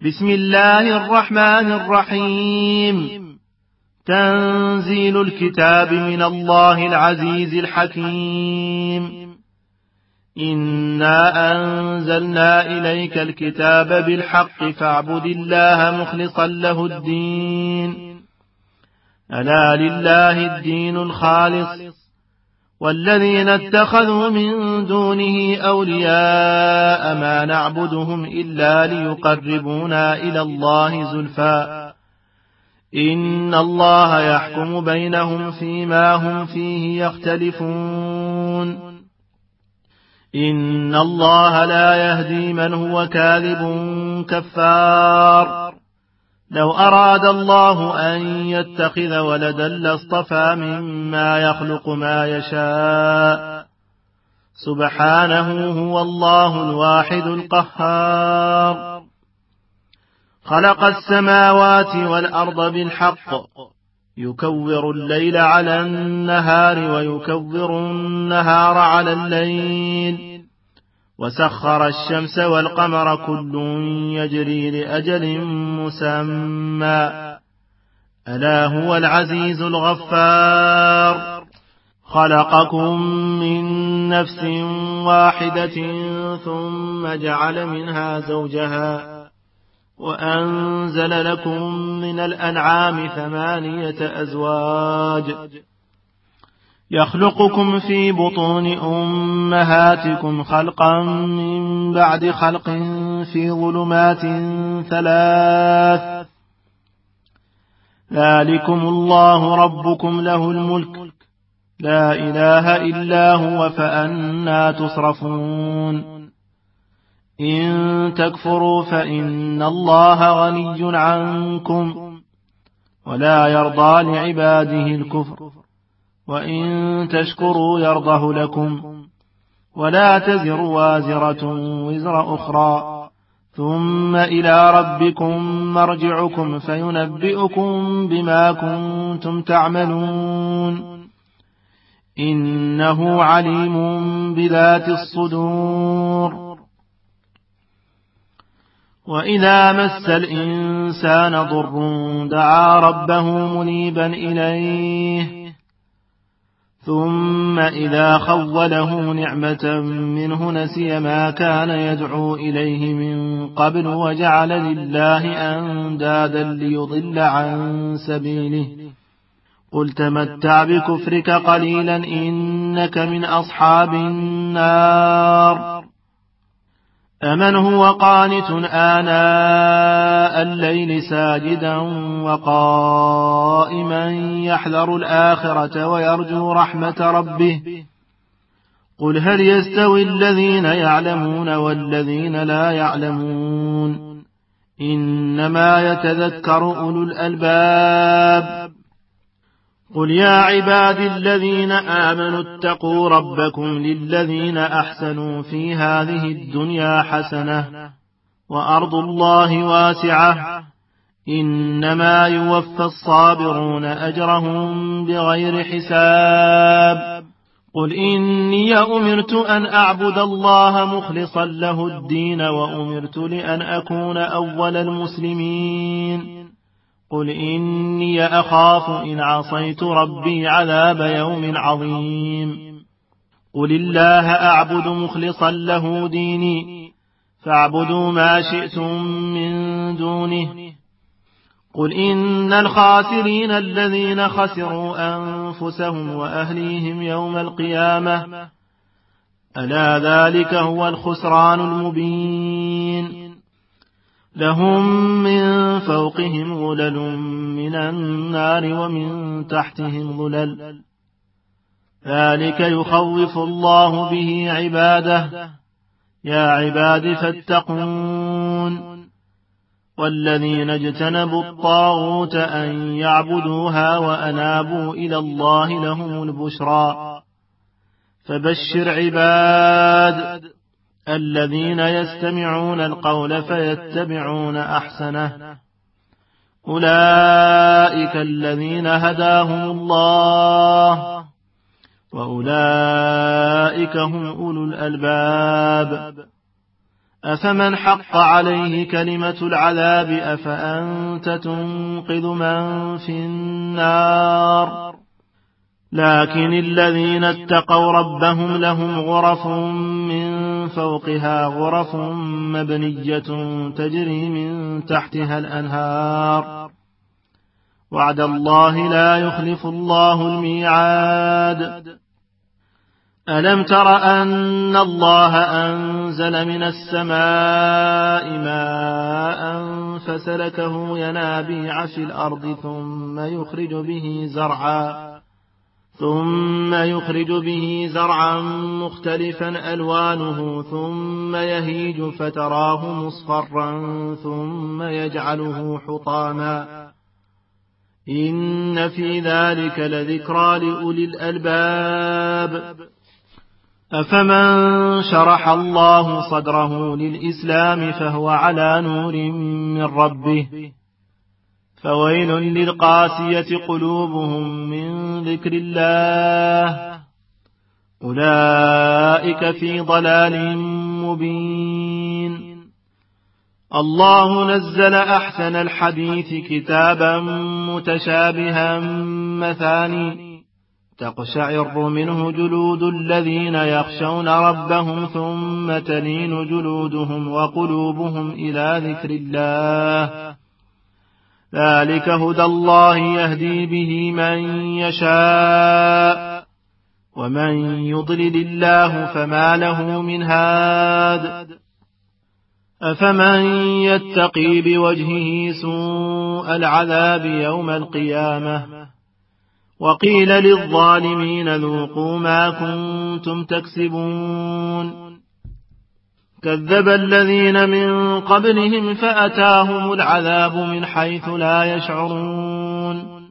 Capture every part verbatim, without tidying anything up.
بسم الله الرحمن الرحيم. تنزيل الكتاب من الله العزيز الحكيم. إنا أنزلنا إليك الكتاب بالحق فاعبد الله مخلصا له الدين. ألا لله الدين الخالص، والذين اتخذوا من دونه أولياء ما نعبدهم إلا ليقربونا إلى الله زلفى إن الله يحكم بينهم فيما هم فيه يختلفون. إن الله لا يهدي من هو كاذب كفار. لو أراد الله أن يتخذ ولدا لاصطفى مما يخلق ما يشاء، سبحانه هو الله الواحد القهار. خلق السماوات والأرض بالحق، يكور الليل على النهار ويكور النهار على الليل، وسخر الشمس والقمر كل يجري لأجل مسمى، ألا هو العزيز الغفار. خلقكم من نفس واحدة ثم جعل منها زوجها، وأنزل لكم من الأنعام ثمانية أزواج، يخلقكم في بطون أمهاتكم خلقا من بعد خلق في ظلمات ثلاث، ذلكم الله ربكم له الملك، لا إله إلا هو فأنى تصرفون. إن تكفروا فإن الله غني عنكم، ولا يرضى لعباده الكفر، وإن تشكروا يرضه لكم، ولا تزر وازرة وزر أخرى، ثم إلى ربكم مرجعكم فينبئكم بما كنتم تعملون، إنه عليم بذات الصدور. وإذا مس الإنسان ضر دعا ربه منيبا إليه، ثم إذا خوله نعمة منه نسي ما كان يدعو إليه من قبل وجعل لله أندادا ليضل عن سبيله. قل تمتع بكفرك قليلا إنك من أصحاب النار. أمن هو قانت آناء الليل ساجدا وقائما يحذر الآخرة ويرجو رحمة ربه، قل هل يستوي الذين يعلمون والذين لا يعلمون، إنما يتذكر أولو الألباب. قل يا عبادي الذين آمنوا اتقوا ربكم للذين أحسنوا في هذه الدنيا حسنة وأرض الله واسعة، إنما يوفى الصابرون أجرهم بغير حساب. قل إني أمرت أن أعبد الله مخلصا له الدين وأمرت لأن أكون أول المسلمين. قل إني أخاف إن عصيت ربي عذاب يوم عظيم. قل الله أعبد مخلصا له ديني، فاعبدوا ما شئتم من دونه. قل إن الخاسرين الذين خسروا أنفسهم وأهليهم يوم القيامة، ألا ذلك هو الخسران المبين. لهم من فوقهم ظلل من النار ومن تحتهم ظلل، ذلك يخوف الله به عباده. يا عباد فاتقون. والذين اجتنبوا الطاغوت أن يعبدوها وأنابوا إلى الله لهم البشرى. فبشر عباد الذين يستمعون القول فيتبعون أحسنه، أولئك الذين هداهم الله، وأولئك هم أولو الألباب. أفمن حق عليه كلمة العذاب أفأنت تنقذ من في النار لكن الذين اتقوا ربهم لهم غرف من فوقها غرف مبنية تجري من تحتها الأنهار وعد الله لا يخلف الله الميعاد ألم تر أن الله أنزل من السماء ماء فسلكه ينابيع في الأرض ثم يخرج به زرعا ثم يخرج به زرعا مختلفا ألوانه ثم يهيج فتراه مصفرا ثم يجعله حطاما إن في ذلك لذكرى لأولي الألباب أفمن شرح الله صدره للإسلام فهو على نور من ربه فويل للقاسية قلوبهم من ذكر الله أولئك في ضلال مبين الله نزل أحسن الحديث كتابا متشابها مثاني تقشعر منه جلود الذين يخشون ربهم ثم تلين جلودهم وقلوبهم إلى ذكر الله ذلك هدى الله يهدي به من يشاء ومن يضلل الله فما له من هاد أفمن يتقي بوجهه سوء العذاب يوم القيامة وقيل للظالمين ذوقوا ما كنتم تكسبون كذب الذين من قبلهم فأتاهم العذاب من حيث لا يشعرون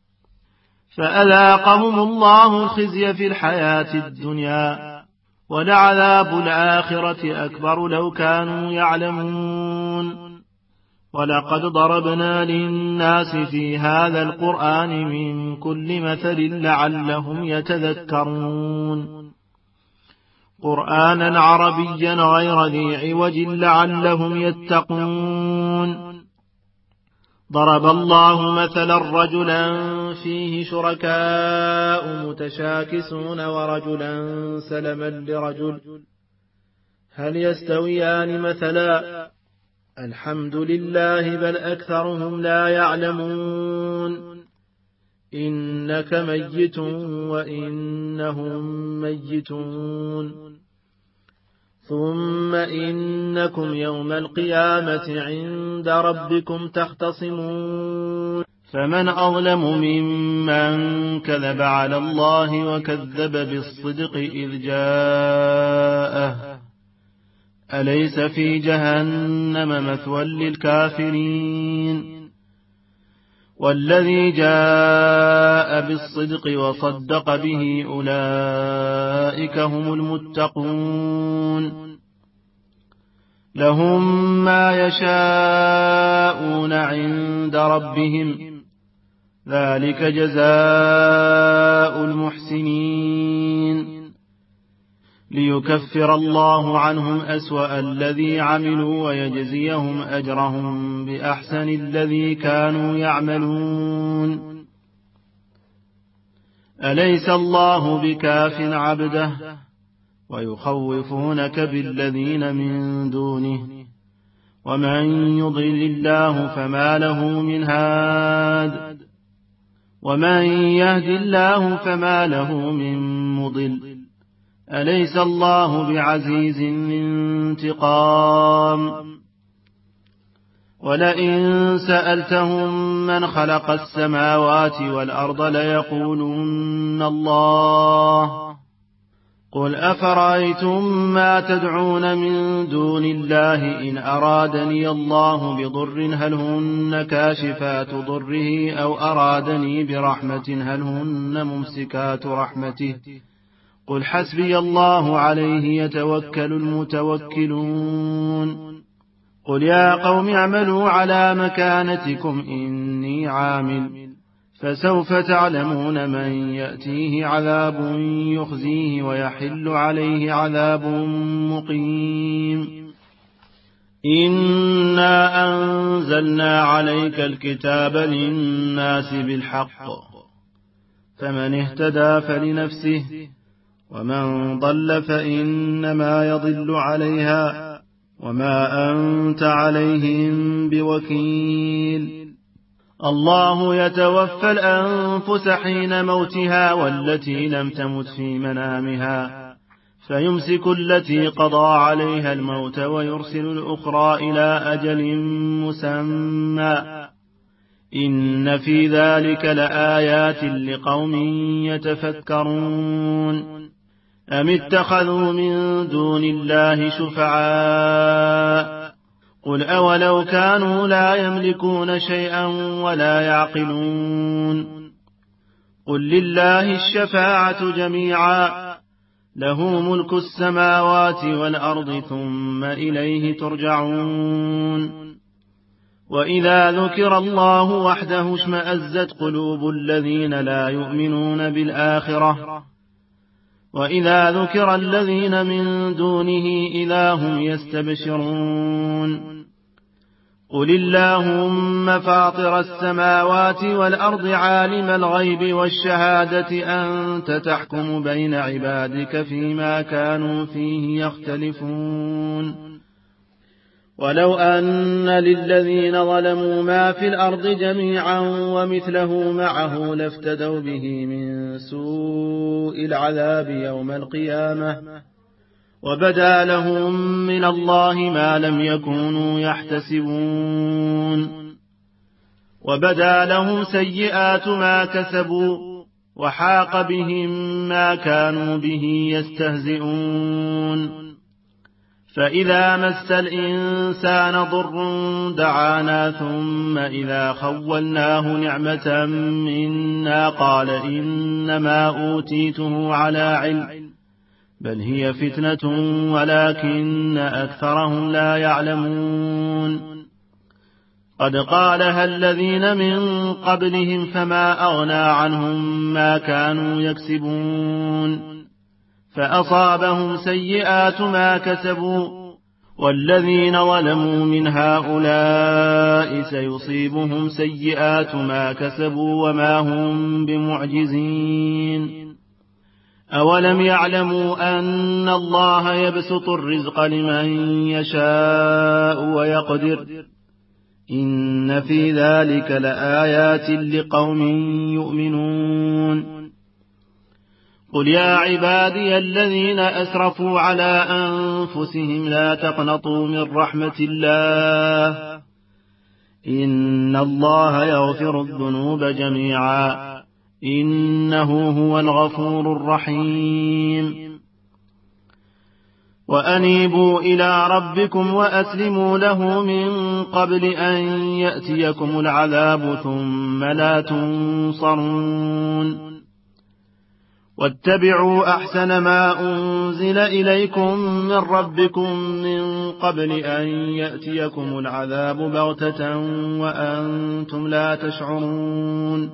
فأذاقهم الله الخزي في الحياة الدنيا ولعذاب الآخرة أكبر لو كانوا يعلمون ولقد ضربنا للناس في هذا القرآن من كل مثل لعلهم يتذكرون قرآنا عربيا غير ذي عوج لعلهم يتقون ضرب الله مثلا رجلا فيه شركاء متشاكسون ورجلا سلما لرجل هل يستويان مثلا الحمد لله بل أكثرهم لا يعلمون إنك ميت وإنهم ميتون ثم إنكم يوم القيامة عند ربكم تختصمون فمن أظلم ممن كذب على الله وكذب بالصدق إذ جاءه أليس في جهنم مثوى للكافرين والذي جاء بالصدق وصدق به أولئك هم المتقون لهم ما يشاءون عند ربهم ذلك جزاء المحسنين ليكفر الله عنهم أسوأ الذي عملوا ويجزيهم أجرهم بأحسن الذي كانوا يعملون أليس الله بكاف عبده ويخوفونك بالذين من دونه ومن يضلل الله فما له من هاد ومن يهد الله فما له من مضل أليس الله بعزيز انتقام ولئن سألتهم من خلق السماوات والأرض ليقولون الله قل أفرأيتم ما تدعون من دون الله إن أرادني الله بضر هل هن كاشفات ضره أو أرادني برحمة هل هن ممسكات رحمته قل حسبي الله عليه يتوكل المتوكلون قل يا قوم اعملوا على مكانتكم إني عامل فسوف تعلمون من يأتيه عذاب يخزيه ويحل عليه عذاب مقيم إنا أنزلنا عليك الكتاب للناس بالحق فمن اهتدى فلنفسه ومن ضل فإنما يضل عليها وما أنت عليهم بوكيل. الله يتوفى الأنفس حين موتها والتي لم تمت في منامها فيمسك التي قضى عليها الموت ويرسل الأخرى إلى أجل مسمى إن في ذلك لآيات لقوم يتفكرون. أم اتخذوا من دون الله شفعاء قل أولو كانوا لا يملكون شيئا ولا يعقلون قل لله الشفاعة جميعا له ملك السماوات والأرض ثم إليه ترجعون. وإذا ذكر الله وحده اشمأزت قلوب الذين لا يؤمنون بالآخرة وإذا ذكر الذين من دونه إذا هم يستبشرون. قل اللهم فاطر السماوات والأرض عالم الغيب والشهادة أنت تحكم بين عبادك فيما كانوا فيه يختلفون. ولو أن للذين ظلموا ما في الأرض جميعا ومثله معه لافتدوا به من سوء العذاب يوم القيامة وبدا لهم من الله ما لم يكونوا يحتسبون. وبدا لهم سيئات ما كسبوا وحاق بهم ما كانوا به يستهزئون. فإذا مس الإنسان ضر دعانا ثم إذا خولناه نعمة منا قال إنما أوتيته على علم بل هي فتنة ولكن أكثرهم لا يعلمون. قد قالها الذين من قبلهم فما أغنى عنهم ما كانوا يكسبون فأصابهم سيئات ما كسبوا والذين ظلموا من هؤلاء سيصيبهم سيئات ما كسبوا وما هم بمعجزين. أولم يعلموا أن الله يبسط الرزق لمن يشاء ويقدر إن في ذلك لآيات لقوم يؤمنون. قل يا عبادي الذين أسرفوا على أنفسهم لا تقنطوا من رحمة الله إن الله يغفر الذنوب جميعا إنه هو الغفور الرحيم. وأنيبوا إلى ربكم وأسلموا له من قبل أن يأتيكم العذاب ثم لا تنصرون. واتبعوا أحسن ما أنزل إليكم من ربكم من قبل أن يأتيكم العذاب بغتة وأنتم لا تشعرون.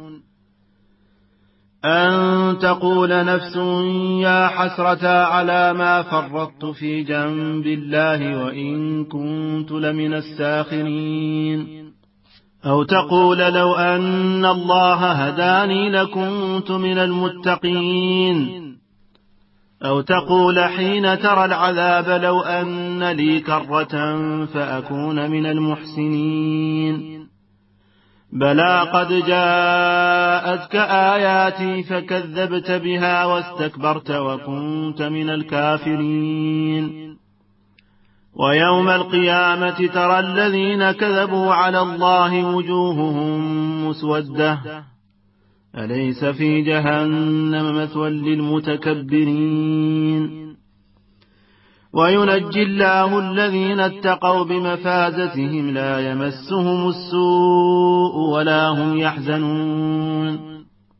أن تقول نفس يا حسرة على ما فرطت في جنب الله وإن كنت لمن الساخرين. أو تقول لو أن الله هداني لكنت من المتقين. أو تقول حين ترى العذاب لو أن لي كرة فأكون من المحسنين. بلى قد جاءتك آياتي فكذبت بها واستكبرت وكنت من الكافرين. ويوم القيامة ترى الذين كذبوا على الله وجوههم مسودة أليس في جهنم مثوى للمتكبرين. وينجي الله الذين اتقوا بمفازتهم لا يمسهم السوء ولا هم يحزنون.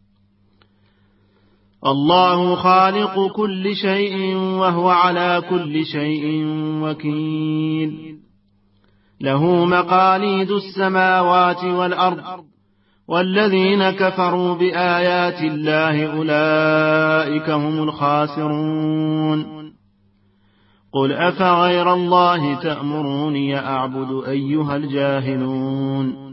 الله خالق كل شيء وهو على كل شيء وكيل. له مقاليد السماوات والأرض والذين كفروا بآيات الله أولئك هم الخاسرون. قل أفغير الله تأمروني أعبد أيها الجاهلون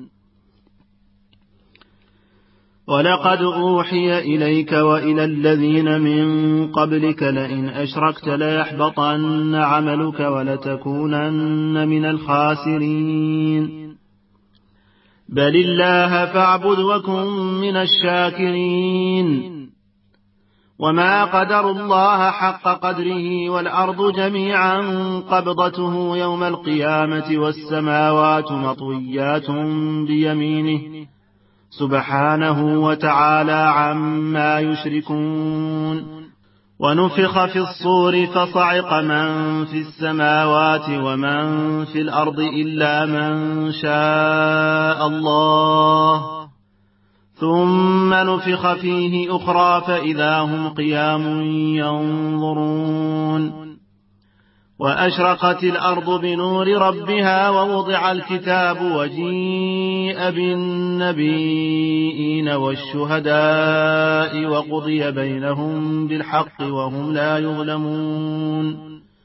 ولقد أوحي إليك وإلى الذين من قبلك لئن أشركت ليحبطن عملك ولتكونن من الخاسرين بل الله فاعبد وكن من الشاكرين وما قدروا الله حق قدره والأرض جميعا قبضته يوم القيامة والسماوات مطويات بيمينه سبحانه وتعالى عما يشركون ونفخ في الصور فصعق من في السماوات ومن في الأرض إلا من شاء الله ثم نفخ فيه أخرى فإذا هم قيام ينظرون وأشرقت الأرض بنور ربها ووضع الكتاب وجيء بالنبيين والشهداء وقضي بينهم بالحق وهم لا يظلمون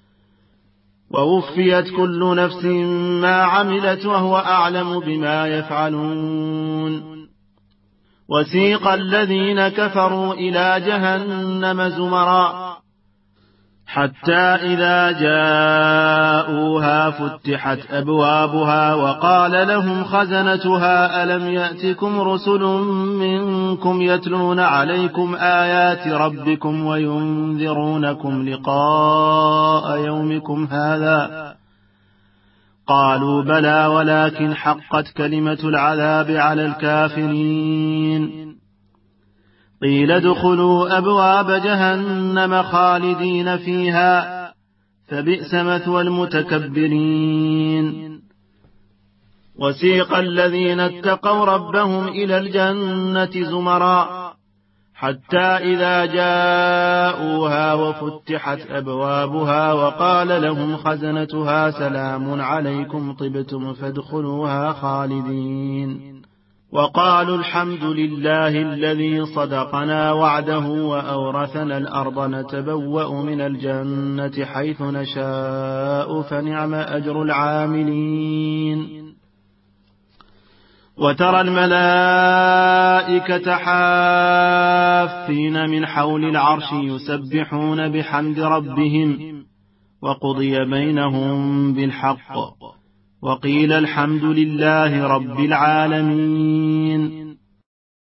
ووفيت كل نفس ما عملت وهو أعلم بما يفعلون وسيق الذين كفروا إلى جهنم زمرا حتى إذا جاءوها فتحت أبوابها وقال لهم خزنتها ألم يأتكم رسل منكم يتلون عليكم آيات ربكم وينذرونكم لقاء يومكم هذا قالوا بلى ولكن حقت كلمة العذاب على الكافرين قيل ادخلوا أبواب جهنم خالدين فيها فبئس مثوى المتكبرين وسيق الذين اتقوا ربهم إلى الجنة زمرا حتى إذا جاءوها وفتحت أبوابها وقال لهم خزنتها سلام عليكم طبتم فادخلوها خالدين وقالوا الحمد لله الذي صدقنا وعده وأورثنا الأرض نتبوأ من الجنة حيث نشاء فنعم أجر العاملين وترى الملائكة حافين من حول العرش يسبحون بحمد ربهم وقضي بينهم بالحق وقيل الحمد لله رب العالمين